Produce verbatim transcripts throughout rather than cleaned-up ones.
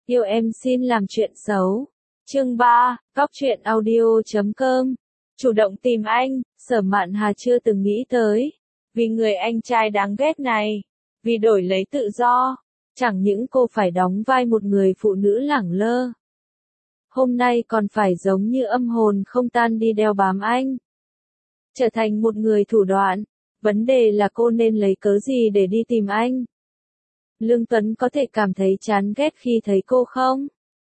Yêu em xin làm chuyện xấu. Chương ba, Cóc truyện audio chấm com. Chủ động tìm anh, Sở Mạn Hà chưa từng nghĩ tới. Vì người anh trai đáng ghét này. Vì đổi lấy tự do. Chẳng những cô phải đóng vai một người phụ nữ lẳng lơ. Hôm nay còn phải giống như âm hồn không tan đi đeo bám anh. Trở thành một người thủ đoạn. Vấn đề là cô nên lấy cớ gì để đi tìm anh? Lương Tuấn có thể cảm thấy chán ghét khi thấy cô không?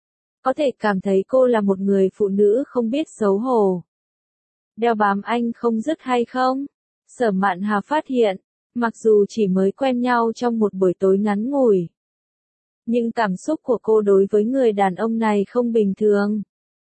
Có thể cảm thấy cô là một người phụ nữ không biết xấu hổ. Đeo bám anh không dứt hay không? Sở Mạn Hà phát hiện, mặc dù chỉ mới quen nhau trong một buổi tối ngắn ngủi, nhưng cảm xúc của cô đối với người đàn ông này không bình thường.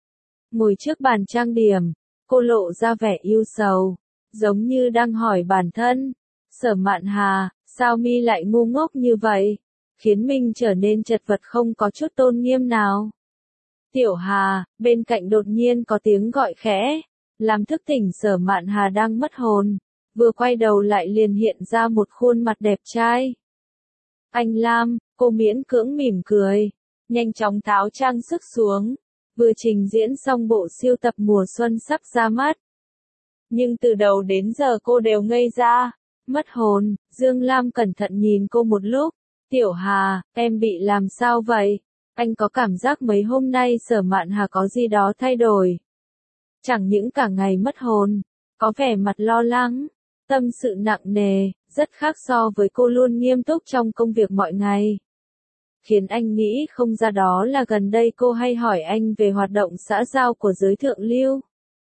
Ngồi trước bàn trang điểm, cô lộ ra vẻ yêu sầu, giống như đang hỏi bản thân, Sở Mạn Hà, sao mi lại ngu ngốc như vậy, khiến mình trở nên chật vật không có chút tôn nghiêm nào. Tiểu Hà, bên cạnh đột nhiên có tiếng gọi khẽ, làm thức tỉnh Sở Mạn Hà đang mất hồn, vừa quay đầu lại liền hiện ra một khuôn mặt đẹp trai. Anh Lam, cô miễn cưỡng mỉm cười, nhanh chóng tháo trang sức xuống, vừa trình diễn xong bộ siêu tập mùa xuân sắp ra mắt. Nhưng từ đầu đến giờ cô đều ngây ra, mất hồn. Dương Lam cẩn thận nhìn cô một lúc. Tiểu Hà, em bị làm sao vậy? Anh có cảm giác mấy hôm nay Sở Mạn Hà có gì đó thay đổi. Chẳng những cả ngày mất hồn, có vẻ mặt lo lắng, tâm sự nặng nề, rất khác so với cô luôn nghiêm túc trong công việc mọi ngày. Khiến anh nghĩ không ra đó là gần đây cô hay hỏi anh về hoạt động xã giao của giới thượng lưu.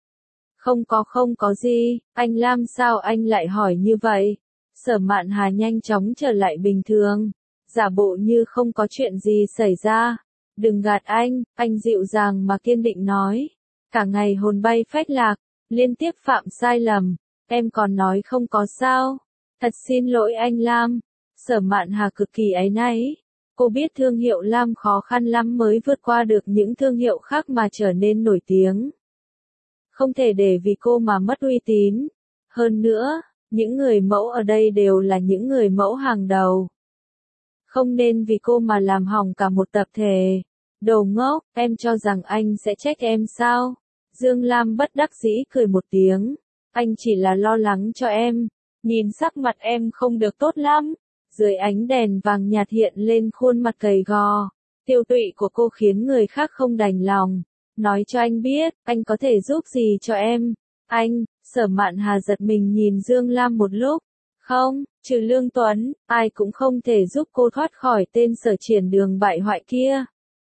Không có không có gì, anh Lam sao anh lại hỏi như vậy? Sở Mạn Hà nhanh chóng trở lại bình thường, giả bộ như không có chuyện gì xảy ra. Đừng gạt anh, anh dịu dàng mà kiên định nói. Cả ngày hồn bay phách lạc, liên tiếp phạm sai lầm, em còn nói không có sao. Thật xin lỗi anh Lam. Sở Mạn Hà cực kỳ áy náy. Cô biết thương hiệu Lam khó khăn lắm mới vượt qua được những thương hiệu khác mà trở nên nổi tiếng. Không thể để vì cô mà mất uy tín. Hơn nữa, những người mẫu ở đây đều là những người mẫu hàng đầu. Không nên vì cô mà làm hỏng cả một tập thể. Đồ ngốc, em cho rằng anh sẽ trách em sao? Dương Lam bất đắc dĩ cười một tiếng. Anh chỉ là lo lắng cho em. Nhìn sắc mặt em không được tốt lắm. Dưới ánh đèn vàng nhạt hiện lên khuôn mặt gầy gò. Tiêu tụy của cô khiến người khác không đành lòng. Nói cho anh biết, anh có thể giúp gì cho em. Anh, Sở Mạn Hà giật mình nhìn Dương Lam một lúc. Không, trừ Lương Tuấn, ai cũng không thể giúp cô thoát khỏi tên Sở Triển Đường bại hoại kia.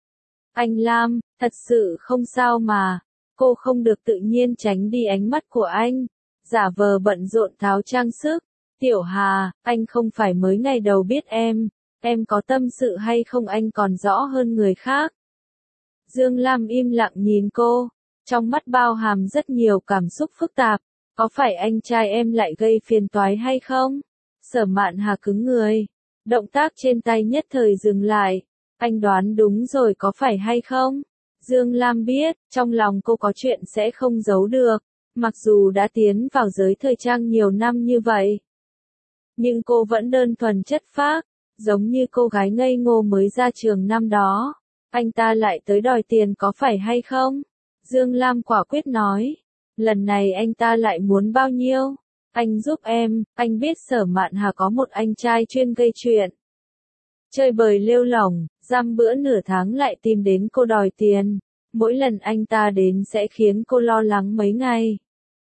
Anh Lam, thật sự không sao mà. Cô không được tự nhiên tránh đi ánh mắt của anh. Giả vờ bận rộn tháo trang sức. Tiểu Hà, anh không phải mới ngày đầu biết em. Em có tâm sự hay không anh còn rõ hơn người khác. Dương Lam im lặng nhìn cô. Trong mắt bao hàm rất nhiều cảm xúc phức tạp. Có phải anh trai em lại gây phiền toái hay không? Sở Mạn Hà cứng người. Động tác trên tay nhất thời dừng lại. Anh đoán đúng rồi có phải hay không? Dương Lam biết, trong lòng cô có chuyện sẽ không giấu được. Mặc dù đã tiến vào giới thời trang nhiều năm như vậy. Nhưng cô vẫn đơn thuần chất phác. Giống như cô gái ngây ngô mới ra trường năm đó. Anh ta lại tới đòi tiền có phải hay không? Dương Lam quả quyết nói. Lần này anh ta lại muốn bao nhiêu? Anh giúp em, anh biết Sở Mạn Hà có một anh trai chuyên gây chuyện. Chơi bời lêu lỏng, giam bữa nửa tháng lại tìm đến cô đòi tiền. Mỗi lần anh ta đến sẽ khiến cô lo lắng mấy ngày.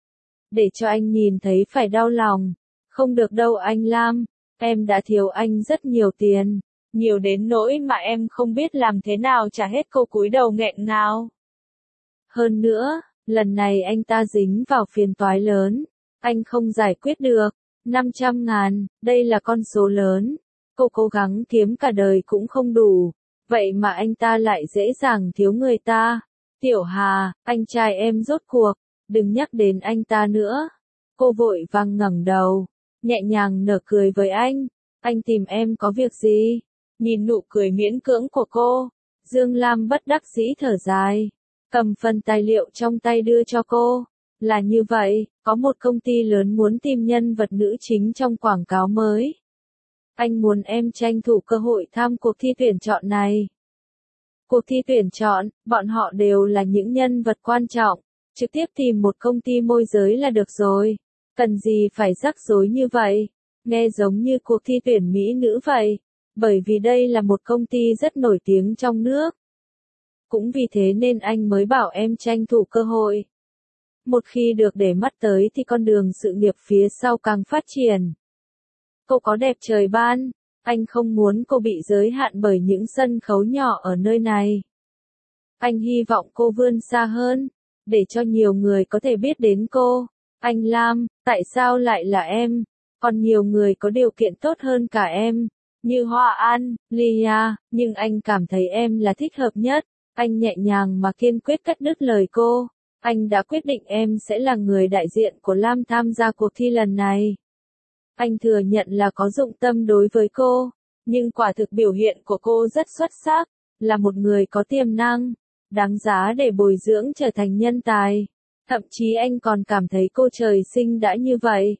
Để cho anh nhìn thấy phải đau lòng. Không được đâu anh Lam, em đã thiếu anh rất nhiều tiền. Nhiều đến nỗi mà em không biết làm thế nào trả hết. Cô cúi đầu nghẹn ngào. Hơn nữa, lần này anh ta dính vào phiền toái lớn. Anh không giải quyết được. năm trăm ngàn, đây là con số lớn. Cô cố gắng kiếm cả đời cũng không đủ. Vậy mà anh ta lại dễ dàng thiếu người ta. Tiểu Hà, anh trai em rốt cuộc. Đừng nhắc đến anh ta nữa. Cô vội vàng ngẩng đầu. Nhẹ nhàng nở cười với anh. Anh tìm em có việc gì? Nhìn nụ cười miễn cưỡng của cô. Dương Lam bất đắc dĩ thở dài. Cầm phần tài liệu trong tay đưa cho cô. Là như vậy, có một công ty lớn muốn tìm nhân vật nữ chính trong quảng cáo mới. Anh muốn em tranh thủ cơ hội tham cuộc thi tuyển chọn này. Cuộc thi tuyển chọn, bọn họ đều là những nhân vật quan trọng, trực tiếp tìm một công ty môi giới là được rồi. Cần gì phải rắc rối như vậy? Nghe giống như cuộc thi tuyển mỹ nữ vậy, bởi vì đây là một công ty rất nổi tiếng trong nước. Cũng vì thế nên anh mới bảo em tranh thủ cơ hội. Một khi được để mắt tới thì con đường sự nghiệp phía sau càng phát triển. Cô có đẹp trời ban, anh không muốn cô bị giới hạn bởi những sân khấu nhỏ ở nơi này. Anh hy vọng cô vươn xa hơn, để cho nhiều người có thể biết đến cô. Anh Lam, tại sao lại là em? Còn nhiều người có điều kiện tốt hơn cả em, như Hoa An, Lia, nhưng anh cảm thấy em là thích hợp nhất. Anh nhẹ nhàng mà kiên quyết cắt đứt lời cô. Anh đã quyết định em sẽ là người đại diện của Lam tham gia cuộc thi lần này. Anh thừa nhận là có dụng tâm đối với cô, nhưng quả thực biểu hiện của cô rất xuất sắc, là một người có tiềm năng, đáng giá để bồi dưỡng trở thành nhân tài. Thậm chí anh còn cảm thấy cô trời sinh đã như vậy.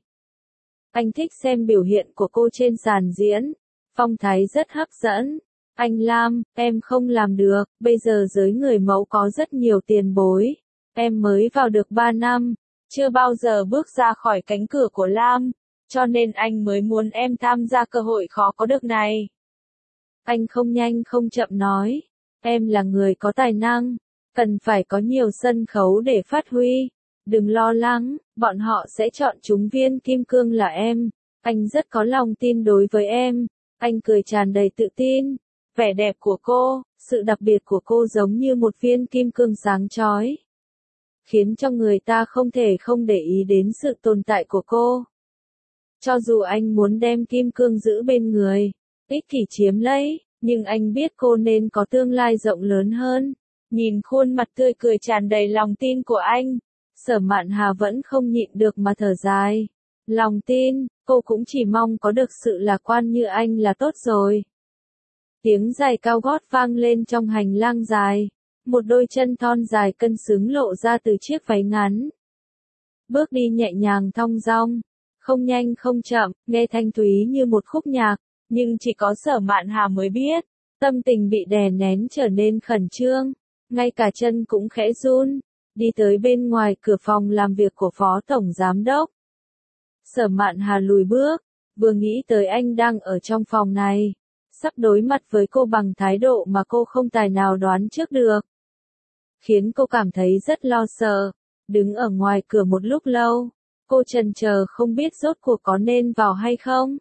Anh thích xem biểu hiện của cô trên sàn diễn, phong thái rất hấp dẫn. Anh Lam, em không làm được, bây giờ giới người mẫu có rất nhiều tiền bối. Em mới vào được ba năm, chưa bao giờ bước ra khỏi cánh cửa của Lam, cho nên anh mới muốn em tham gia cơ hội khó có được này. Anh không nhanh không chậm nói, em là người có tài năng, cần phải có nhiều sân khấu để phát huy. Đừng lo lắng, bọn họ sẽ chọn trúng viên kim cương là em. Anh rất có lòng tin đối với em. Anh cười tràn đầy tự tin. Vẻ đẹp của cô, sự đặc biệt của cô giống như một viên kim cương sáng chói, khiến cho người ta không thể không để ý đến sự tồn tại của cô. Cho dù anh muốn đem kim cương giữ bên người, ích kỷ chiếm lấy, nhưng anh biết cô nên có tương lai rộng lớn hơn. Nhìn khuôn mặt tươi cười tràn đầy lòng tin của anh, Sở Mạn Hà vẫn không nhịn được mà thở dài. Lòng tin, cô cũng chỉ mong có được sự lạc quan như anh là tốt rồi. Tiếng giày cao gót vang lên trong hành lang dài. Một đôi chân thon dài cân xứng lộ ra từ chiếc váy ngắn. Bước đi nhẹ nhàng thong dong, không nhanh không chậm, nghe thanh thúy như một khúc nhạc, nhưng chỉ có Sở Mạn Hà mới biết, tâm tình bị đè nén trở nên khẩn trương, ngay cả chân cũng khẽ run, đi tới bên ngoài cửa phòng làm việc của Phó Tổng Giám Đốc. Sở Mạn Hà lùi bước, vừa nghĩ tới anh đang ở trong phòng này, sắp đối mặt với cô bằng thái độ mà cô không tài nào đoán trước được, khiến cô cảm thấy rất lo sợ. Đứng ở ngoài cửa một lúc lâu, cô chần chờ không biết rốt cuộc có nên vào hay không.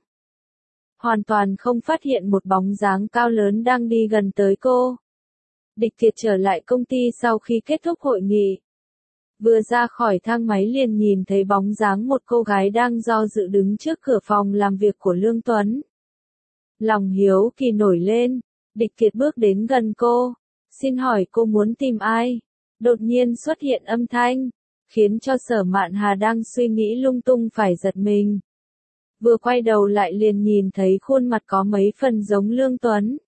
Hoàn toàn không phát hiện một bóng dáng cao lớn đang đi gần tới cô. Địch Kiệt trở lại công ty sau khi kết thúc hội nghị. Vừa ra khỏi thang máy liền nhìn thấy bóng dáng một cô gái đang do dự đứng trước cửa phòng làm việc của Lương Tuấn. Lòng hiếu kỳ nổi lên, Địch Kiệt bước đến gần cô. Xin hỏi cô muốn tìm ai? Đột nhiên xuất hiện âm thanh, khiến cho Sở Mạn Hà đang suy nghĩ lung tung phải giật mình. Vừa quay đầu lại liền nhìn thấy khuôn mặt có mấy phần giống Lương Tuấn.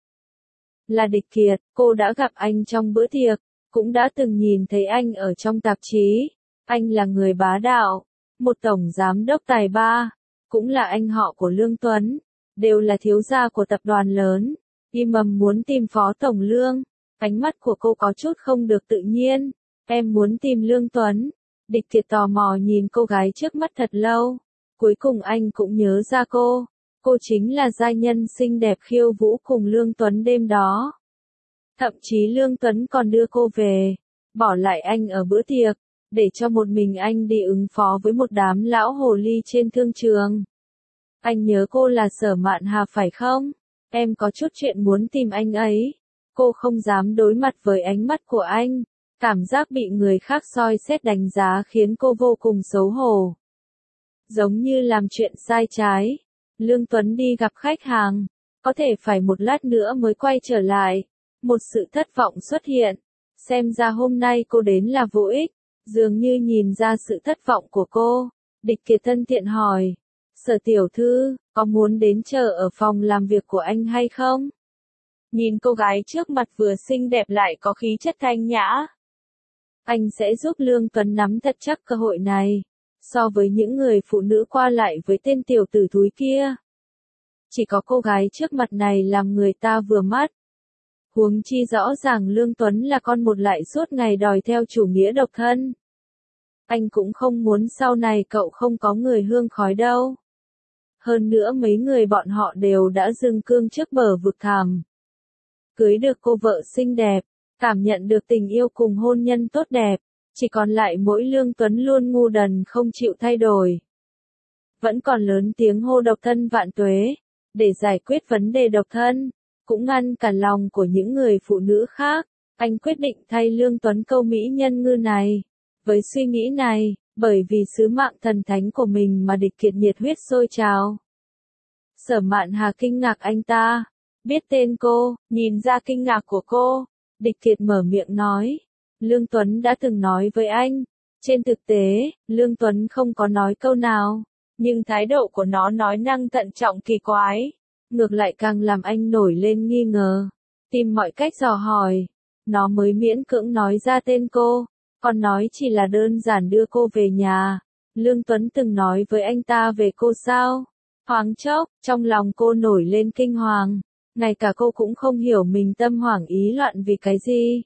Là Địch Kiệt, cô đã gặp anh trong bữa tiệc, cũng đã từng nhìn thấy anh ở trong tạp chí. Anh là người bá đạo, một tổng giám đốc tài ba, cũng là anh họ của Lương Tuấn, đều là thiếu gia của tập đoàn lớn. Im mầm muốn tìm Phó Tổng Lương, ánh mắt của cô có chút không được tự nhiên. Em muốn tìm Lương Tuấn. Địch Kiệt tò mò nhìn cô gái trước mắt thật lâu. Cuối cùng anh cũng nhớ ra cô. Cô chính là giai nhân xinh đẹp khiêu vũ cùng Lương Tuấn đêm đó. Thậm chí Lương Tuấn còn đưa cô về, bỏ lại anh ở bữa tiệc, để cho một mình anh đi ứng phó với một đám lão hồ ly trên thương trường. Anh nhớ cô là Sở Mạn Hà phải không? Em có chút chuyện muốn tìm anh ấy. Cô không dám đối mặt với ánh mắt của anh. Cảm giác bị người khác soi xét đánh giá khiến cô vô cùng xấu hổ. Giống như làm chuyện sai trái. Lương Tuấn đi gặp khách hàng, có thể phải một lát nữa mới quay trở lại. Một sự thất vọng xuất hiện. Xem ra hôm nay cô đến là vô ích. Dường như nhìn ra sự thất vọng của cô. Địch Kiệt thân thiện hỏi. Sở tiểu thư, có muốn đến chờ ở phòng làm việc của anh hay không? Nhìn cô gái trước mặt vừa xinh đẹp lại có khí chất thanh nhã. Anh sẽ giúp Lương Tuấn nắm thật chắc cơ hội này. So với những người phụ nữ qua lại với tên tiểu tử thúi kia, chỉ có cô gái trước mặt này làm người ta vừa mắt. Huống chi rõ ràng Lương Tuấn là con một lại suốt ngày đòi theo chủ nghĩa độc thân. Anh cũng không muốn sau này cậu không có người hương khói đâu. Hơn nữa mấy người bọn họ đều đã dừng cương trước bờ vực thẳm. Cưới được cô vợ xinh đẹp, cảm nhận được tình yêu cùng hôn nhân tốt đẹp, chỉ còn lại mỗi Lương Tuấn luôn ngu đần không chịu thay đổi. Vẫn còn lớn tiếng hô độc thân vạn tuế, để giải quyết vấn đề độc thân, cũng ngăn cản lòng của những người phụ nữ khác, anh quyết định thay Lương Tuấn câu mỹ nhân ngư này. Với suy nghĩ này, bởi vì sứ mạng thần thánh của mình mà Địch Kiệt nhiệt huyết sôi trào. Sở Mạn Hà kinh ngạc anh ta, biết tên cô, nhìn ra kinh ngạc của cô, Địch Kiệt mở miệng nói, Lương Tuấn đã từng nói với anh. Trên thực tế, Lương Tuấn không có nói câu nào, nhưng thái độ của nó nói năng thận trọng kỳ quái, ngược lại càng làm anh nổi lên nghi ngờ, tìm mọi cách dò hỏi. Nó mới miễn cưỡng nói ra tên cô, còn nói chỉ là đơn giản đưa cô về nhà. Lương Tuấn từng nói với anh ta về cô sao? Thoáng chốc, trong lòng cô nổi lên kinh hoàng, ngay cả cô cũng không hiểu mình tâm hoảng ý loạn vì cái gì.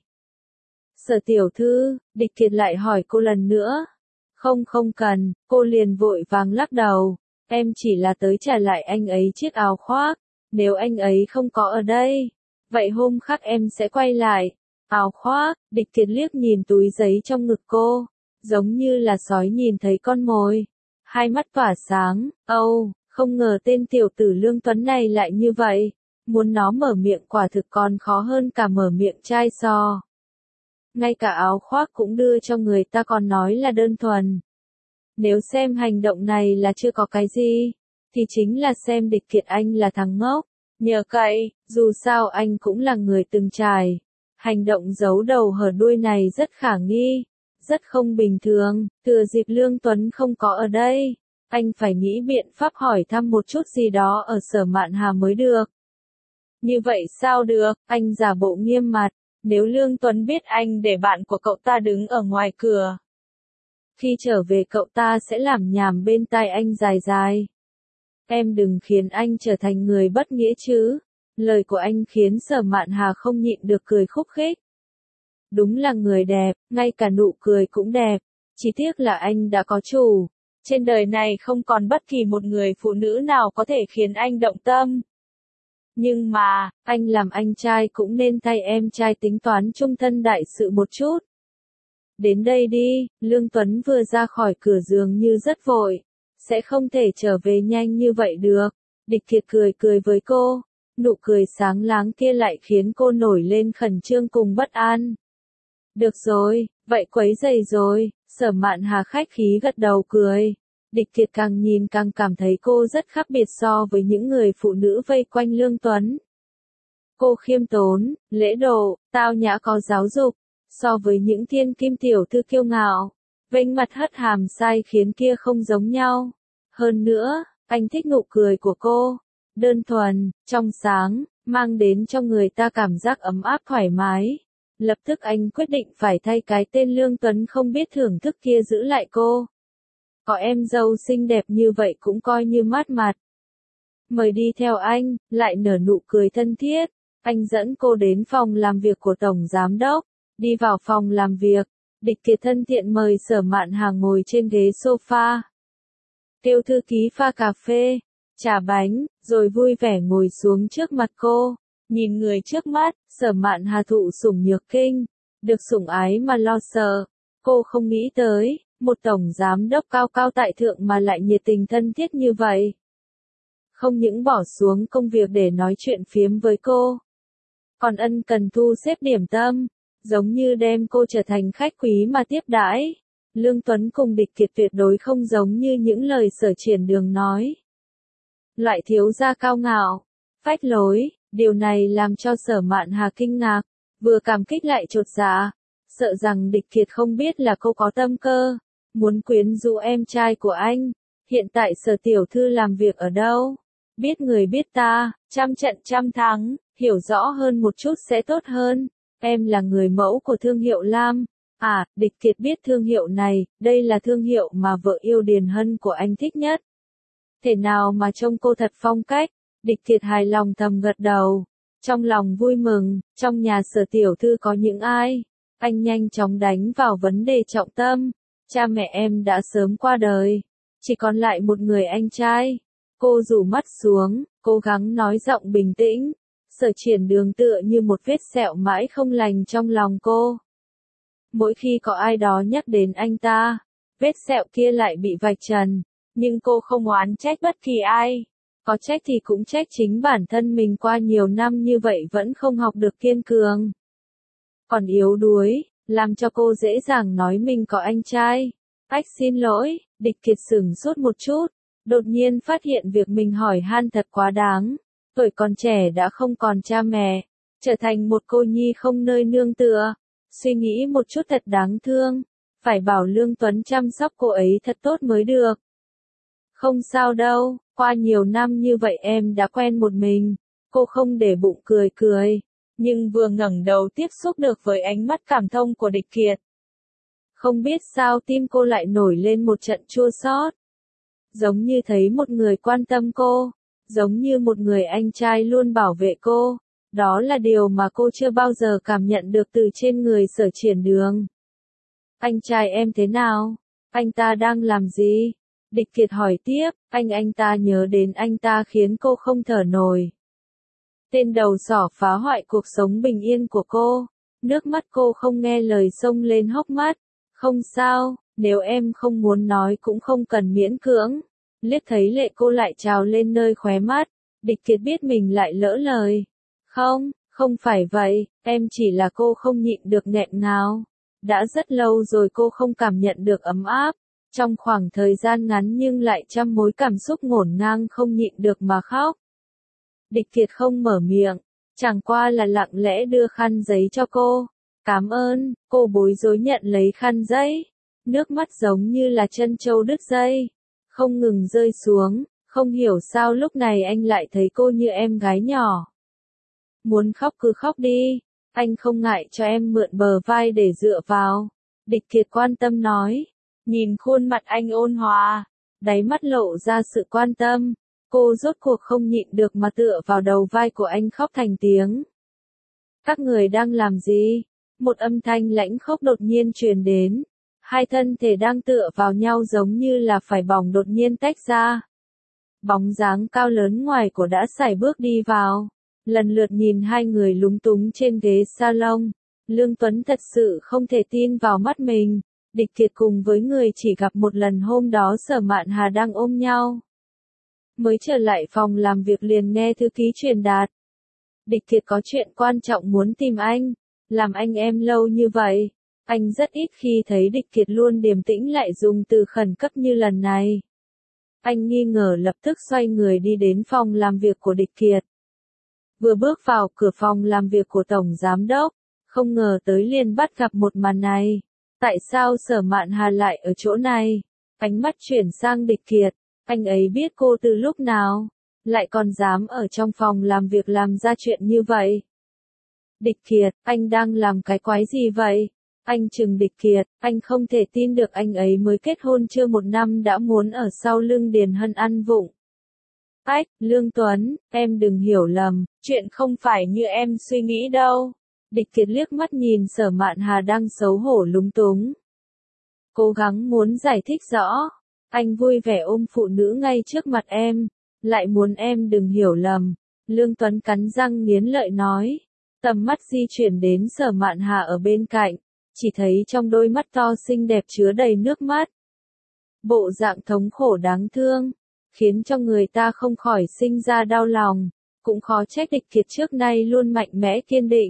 Sở tiểu thư, Địch Kiệt lại hỏi cô lần nữa. Không không cần, cô liền vội vàng lắc đầu, em chỉ là tới trả lại anh ấy chiếc áo khoác, nếu anh ấy không có ở đây, vậy hôm khác em sẽ quay lại. Áo khoác, Địch Kiệt liếc nhìn túi giấy trong ngực cô, giống như là sói nhìn thấy con mồi. Hai mắt tỏa sáng, âu, oh, không ngờ tên tiểu tử Lương Tuấn này lại như vậy, muốn nó mở miệng quả thực còn khó hơn cả mở miệng chai sò. Ngay cả áo khoác cũng đưa cho người ta còn nói là đơn thuần. Nếu xem hành động này là chưa có cái gì, thì chính là xem Địch Kiệt anh là thằng ngốc. Nhờ cậy, dù sao anh cũng là người từng trải. Hành động giấu đầu hở đuôi này rất khả nghi, rất không bình thường. Thừa dịp Lương Tuấn không có ở đây, anh phải nghĩ biện pháp hỏi thăm một chút gì đó ở Sở Mạn Hà mới được. Như vậy sao được, anh giả bộ nghiêm mặt. Nếu Lương Tuấn biết anh để bạn của cậu ta đứng ở ngoài cửa, khi trở về cậu ta sẽ làm nhảm bên tai anh dài dài. Em đừng khiến anh trở thành người bất nghĩa chứ. Lời của anh khiến Sở Mạn Hà không nhịn được cười khúc khích. Đúng là người đẹp, ngay cả nụ cười cũng đẹp. Chỉ tiếc là anh đã có chủ. Trên đời này không còn bất kỳ một người phụ nữ nào có thể khiến anh động tâm. Nhưng mà, anh làm anh trai cũng nên thay em trai tính toán chung thân đại sự một chút. Đến đây đi, Lương Tuấn vừa ra khỏi cửa giường như rất vội. Sẽ không thể trở về nhanh như vậy được. Địch Kiệt cười cười với cô. Nụ cười sáng láng kia lại khiến cô nổi lên khẩn trương cùng bất an. Được rồi, vậy quấy rầy rồi. Sở Mạn Hà khách khí gật đầu cười. Địch Kiệt càng nhìn càng cảm thấy cô rất khác biệt so với những người phụ nữ vây quanh Lương Tuấn. Cô khiêm tốn, lễ độ, tao nhã có giáo dục, so với những thiên kim tiểu thư kiêu ngạo, vênh mặt hất hàm sai khiến kia không giống nhau. Hơn nữa, anh thích nụ cười của cô, đơn thuần, trong sáng, mang đến cho người ta cảm giác ấm áp thoải mái. Lập tức anh quyết định phải thay cái tên Lương Tuấn không biết thưởng thức kia giữ lại cô. Có em dâu xinh đẹp như vậy cũng coi như mát mặt. Mời đi theo anh, lại nở nụ cười thân thiết. Anh dẫn cô đến phòng làm việc của Tổng Giám Đốc. Đi vào phòng làm việc, Địch Kiệt thân thiện mời Sở Mạn Hà ngồi trên ghế sofa. Kêu thư ký pha cà phê, trà bánh, rồi vui vẻ ngồi xuống trước mặt cô. Nhìn người trước mắt, Sở Mạn Hà thụ sủng nhược kinh, được sủng ái mà lo sợ. Cô không nghĩ tới, một tổng giám đốc cao cao tại thượng mà lại nhiệt tình thân thiết như vậy. Không những bỏ xuống công việc để nói chuyện phiếm với cô, còn ân cần thu xếp điểm tâm, giống như đem cô trở thành khách quý mà tiếp đãi. Lương Tuấn cùng Địch Kiệt tuyệt đối không giống như những lời Sở Triển Đường nói. Loại thiếu gia cao ngạo, phách lối, điều này làm cho Sở Mạn Hà kinh ngạc, vừa cảm kích lại chột dạ, sợ rằng Địch Kiệt không biết là cô có tâm cơ, muốn quyến rũ em trai của anh. Hiện tại Sở tiểu thư làm việc ở đâu? Biết người biết ta, trăm trận trăm thắng, hiểu rõ hơn một chút sẽ tốt hơn. Em là người mẫu của thương hiệu Lam. À, Địch Kiệt biết thương hiệu này, đây là thương hiệu mà vợ yêu Điền Hân của anh thích nhất. Thể nào mà trông cô thật phong cách. Địch Kiệt hài lòng thầm gật đầu. Trong lòng vui mừng, trong nhà Sở tiểu thư có những ai? Anh nhanh chóng đánh vào vấn đề trọng tâm. Cha mẹ em đã sớm qua đời. Chỉ còn lại một người anh trai. Cô rủ mắt xuống, cố gắng nói giọng bình tĩnh. Sở Triển Đường tựa như một vết sẹo mãi không lành trong lòng cô. Mỗi khi có ai đó nhắc đến anh ta, vết sẹo kia lại bị vạch trần. Nhưng cô không oán trách bất kỳ ai. Có trách thì cũng trách chính bản thân mình qua nhiều năm như vậy vẫn không học được kiên cường. Còn yếu đuối, làm cho cô dễ dàng nói mình có anh trai. Ách xin lỗi, Địch Kiệt sửng sốt một chút, đột nhiên phát hiện việc mình hỏi han thật quá đáng. Tuổi còn trẻ đã không còn cha mẹ, trở thành một cô nhi không nơi nương tựa. Suy nghĩ một chút thật đáng thương, phải bảo Lương Tuấn chăm sóc cô ấy thật tốt mới được. Không sao đâu, qua nhiều năm như vậy em đã quen một mình. Cô không để bụng cười cười, nhưng vừa ngẩng đầu tiếp xúc được với ánh mắt cảm thông của Địch Kiệt. Không biết sao tim cô lại nổi lên một trận chua xót. Giống như thấy một người quan tâm cô, giống như một người anh trai luôn bảo vệ cô. Đó là điều mà cô chưa bao giờ cảm nhận được từ trên người Sở Triển Đường. Anh trai em thế nào? Anh ta đang làm gì? Địch Kiệt hỏi tiếp, anh anh ta nhớ đến anh ta khiến cô không thở nổi. Tên đầu sỏ phá hoại cuộc sống bình yên của cô. Nước mắt cô không nghe lời xông lên hốc mắt. Không sao, nếu em không muốn nói cũng không cần miễn cưỡng. Liếc thấy lệ cô lại trào lên nơi khóe mắt. Địch Kiệt biết mình lại lỡ lời. Không, không phải vậy, em chỉ là cô không nhịn được nghẹn ngào. Đã rất lâu rồi cô không cảm nhận được ấm áp. Trong khoảng thời gian ngắn nhưng lại trăm mối cảm xúc ngổn ngang không nhịn được mà khóc. Địch Kiệt không mở miệng, chẳng qua là lặng lẽ đưa khăn giấy cho cô. Cảm ơn, cô bối rối nhận lấy khăn giấy. Nước mắt giống như là chân trâu đứt dây, không ngừng rơi xuống. Không hiểu sao lúc này anh lại thấy cô như em gái nhỏ. Muốn khóc cứ khóc đi, anh không ngại cho em mượn bờ vai để dựa vào. Địch Kiệt quan tâm nói, nhìn khuôn mặt anh ôn hòa, đáy mắt lộ ra sự quan tâm. Cô rốt cuộc không nhịn được mà tựa vào đầu vai của anh khóc thành tiếng. Các người đang làm gì? Một âm thanh lãnh khốc đột nhiên truyền đến. Hai thân thể đang tựa vào nhau giống như là phải bỏng đột nhiên tách ra. Bóng dáng cao lớn ngoài của đã sải bước đi vào. Lần lượt nhìn hai người lúng túng trên ghế salon. Lương Tuấn thật sự không thể tin vào mắt mình. Địch Kiệt cùng với người chỉ gặp một lần hôm đó Sở Mạn Hà đang ôm nhau. Mới trở lại phòng làm việc liền nghe thư ký truyền đạt. Địch Kiệt có chuyện quan trọng muốn tìm anh. Làm anh em lâu như vậy. Anh rất ít khi thấy Địch Kiệt luôn điềm tĩnh lại dùng từ khẩn cấp như lần này. Anh nghi ngờ lập tức xoay người đi đến phòng làm việc của Địch Kiệt. Vừa bước vào cửa phòng làm việc của Tổng Giám Đốc, không ngờ tới liền bắt gặp một màn này. Tại sao Sở Mạn Hà lại ở chỗ này? Ánh mắt chuyển sang Địch Kiệt. Anh ấy biết cô từ lúc nào? Lại còn dám ở trong phòng làm việc làm ra chuyện như vậy? Địch Kiệt, anh đang làm cái quái gì vậy? Anh trừng Địch Kiệt, anh không thể tin được anh ấy mới kết hôn chưa một năm đã muốn ở sau lưng Điền Hân ăn vụng. Ách, Lương Tuấn, em đừng hiểu lầm, chuyện không phải như em suy nghĩ đâu. Địch Kiệt liếc mắt nhìn Sở Mạn Hà đang xấu hổ lúng túng. Cố gắng muốn giải thích rõ. Anh vui vẻ ôm phụ nữ ngay trước mặt em. Lại muốn em đừng hiểu lầm. Lương Tuấn cắn răng nghiến lợi nói. Tầm mắt di chuyển đến Sở Mạn Hà ở bên cạnh. Chỉ thấy trong đôi mắt to xinh đẹp chứa đầy nước mắt. Bộ dạng thống khổ đáng thương. Khiến cho người ta không khỏi sinh ra đau lòng. Cũng khó trách Địch Kiệt trước nay luôn mạnh mẽ kiên định.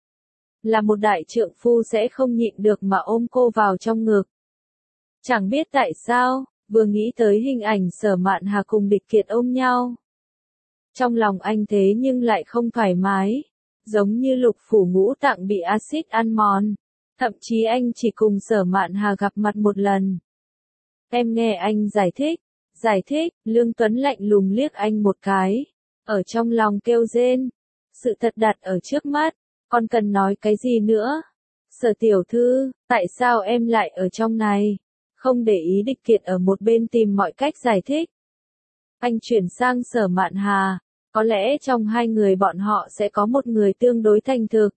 Là một đại trượng phu sẽ không nhịn được mà ôm cô vào trong ngực. Chẳng biết tại sao, vừa nghĩ tới hình ảnh Sở Mạn Hà cùng Địch Kiệt ôm nhau. Trong lòng anh thế nhưng lại không thoải mái. Giống như lục phủ ngũ tạng bị axit ăn mòn. Thậm chí anh chỉ cùng Sở Mạn Hà gặp mặt một lần. Em nghe anh giải thích. Giải thích, Lương Tuấn lạnh lùng liếc anh một cái. Ở trong lòng kêu rên. Sự thật đặt ở trước mắt. Còn cần nói cái gì nữa? Sở tiểu thư, tại sao em lại ở trong này? Không để ý Địch Kiệt ở một bên tìm mọi cách giải thích. Anh chuyển sang Sở Mạn Hà. Có lẽ trong hai người bọn họ sẽ có một người tương đối thành thực.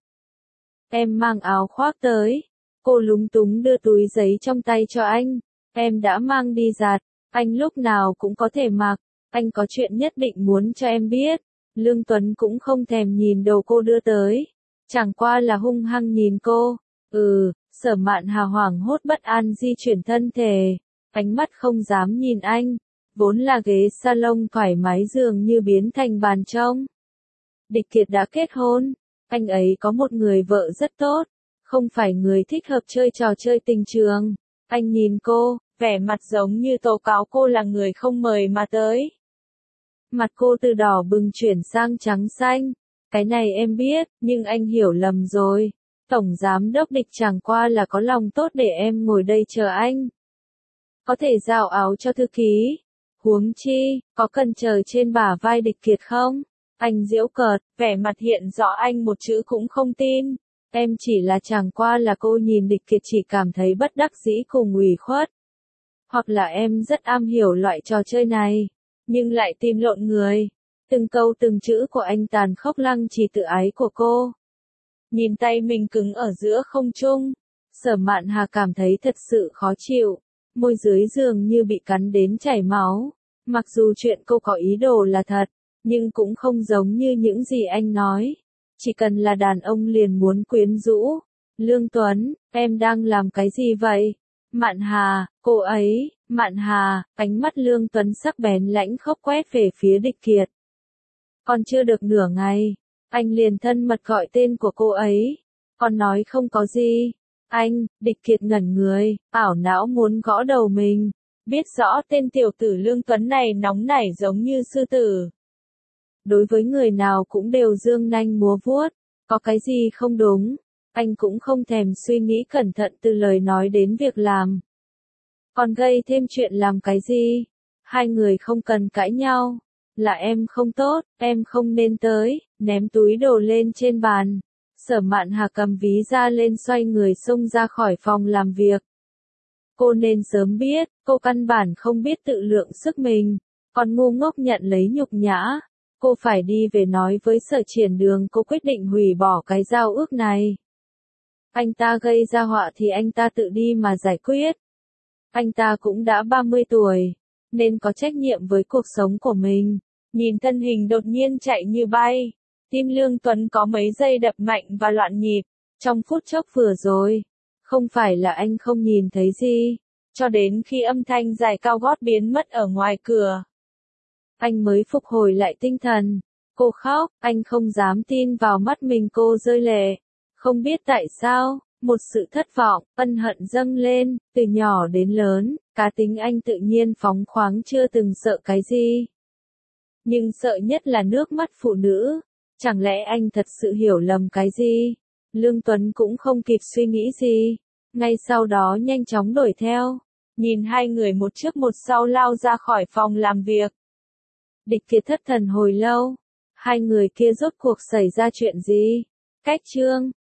Em mang áo khoác tới. Cô lúng túng đưa túi giấy trong tay cho anh. Em đã mang đi giặt. Anh lúc nào cũng có thể mặc. Anh có chuyện nhất định muốn cho em biết. Lương Tuấn cũng không thèm nhìn đồ cô đưa tới. Chẳng qua là hung hăng nhìn cô. Ừ, Sở Mạn Hà hoảng hốt bất an di chuyển thân thể. Ánh mắt không dám nhìn anh. Vốn là ghế salon thoải mái dường như biến thành bàn trông. Địch Kiệt đã kết hôn. Anh ấy có một người vợ rất tốt. Không phải người thích hợp chơi trò chơi tình trường. Anh nhìn cô, vẻ mặt giống như tố cáo cô là người không mời mà tới. Mặt cô từ đỏ bừng chuyển sang trắng xanh. Cái này em biết, nhưng anh hiểu lầm rồi. Tổng giám đốc Địch chẳng qua là có lòng tốt để em ngồi đây chờ anh. Có thể giao áo cho thư ký. Huống chi, có cần chờ trên bả vai Địch Kiệt không? Anh giễu cợt, vẻ mặt hiện rõ anh một chữ cũng không tin. Em chỉ là chẳng qua là cô nhìn Địch Kiệt chỉ cảm thấy bất đắc dĩ cùng ủy khuất. Hoặc là em rất am hiểu loại trò chơi này, nhưng lại tìm lộn người. Từng câu từng chữ của anh tàn khốc lăng trì tự ái của cô. Nhìn tay mình cứng ở giữa không trung, Sở Mạn Hà cảm thấy thật sự khó chịu. Môi dưới dường như bị cắn đến chảy máu. Mặc dù chuyện cô có ý đồ là thật, nhưng cũng không giống như những gì anh nói. Chỉ cần là đàn ông liền muốn quyến rũ. Lương Tuấn, em đang làm cái gì vậy? Mạn Hà, cô ấy, Mạn Hà, ánh mắt Lương Tuấn sắc bén lãnh khốc quét về phía Địch Kiệt. Còn chưa được nửa ngày, anh liền thân mật gọi tên của cô ấy. Còn nói không có gì. Anh, Địch Kiệt ngẩn người, ảo não muốn gõ đầu mình. Biết rõ tên tiểu tử Lương Tuấn này nóng nảy giống như sư tử. Đối với người nào cũng đều dương nanh múa vuốt. Có cái gì không đúng, anh cũng không thèm suy nghĩ cẩn thận từ lời nói đến việc làm. Còn gây thêm chuyện làm cái gì? Hai người không cần cãi nhau. Là em không tốt, em không nên tới, ném túi đồ lên trên bàn. Sở Mạn Hà cầm ví ra lên xoay người xông ra khỏi phòng làm việc. Cô nên sớm biết, cô căn bản không biết tự lượng sức mình, còn ngu ngốc nhận lấy nhục nhã. Cô phải đi về nói với Sở Triển Đường cô quyết định hủy bỏ cái giao ước này. Anh ta gây ra họa thì anh ta tự đi mà giải quyết. Anh ta cũng đã ba mươi tuổi, nên có trách nhiệm với cuộc sống của mình. Nhìn thân hình đột nhiên chạy như bay, tim Lương Tuấn có mấy giây đập mạnh và loạn nhịp. Trong phút chốc vừa rồi, không phải là anh không nhìn thấy gì, cho đến khi âm thanh giày cao gót biến mất ở ngoài cửa. Anh mới phục hồi lại tinh thần. Cô khóc, anh không dám tin vào mắt mình, cô rơi lệ. Không biết tại sao, một sự thất vọng, ân hận dâng lên, từ nhỏ đến lớn, cá tính anh tự nhiên phóng khoáng chưa từng sợ cái gì. Nhưng sợ nhất là nước mắt phụ nữ. Chẳng lẽ anh thật sự hiểu lầm cái gì? Lương Tuấn cũng không kịp suy nghĩ gì. Ngay sau đó nhanh chóng đuổi theo. Nhìn hai người một trước một sau lao ra khỏi phòng làm việc. Địch Kiệt thất thần hồi lâu. Hai người kia rốt cuộc xảy ra chuyện gì? Cách chương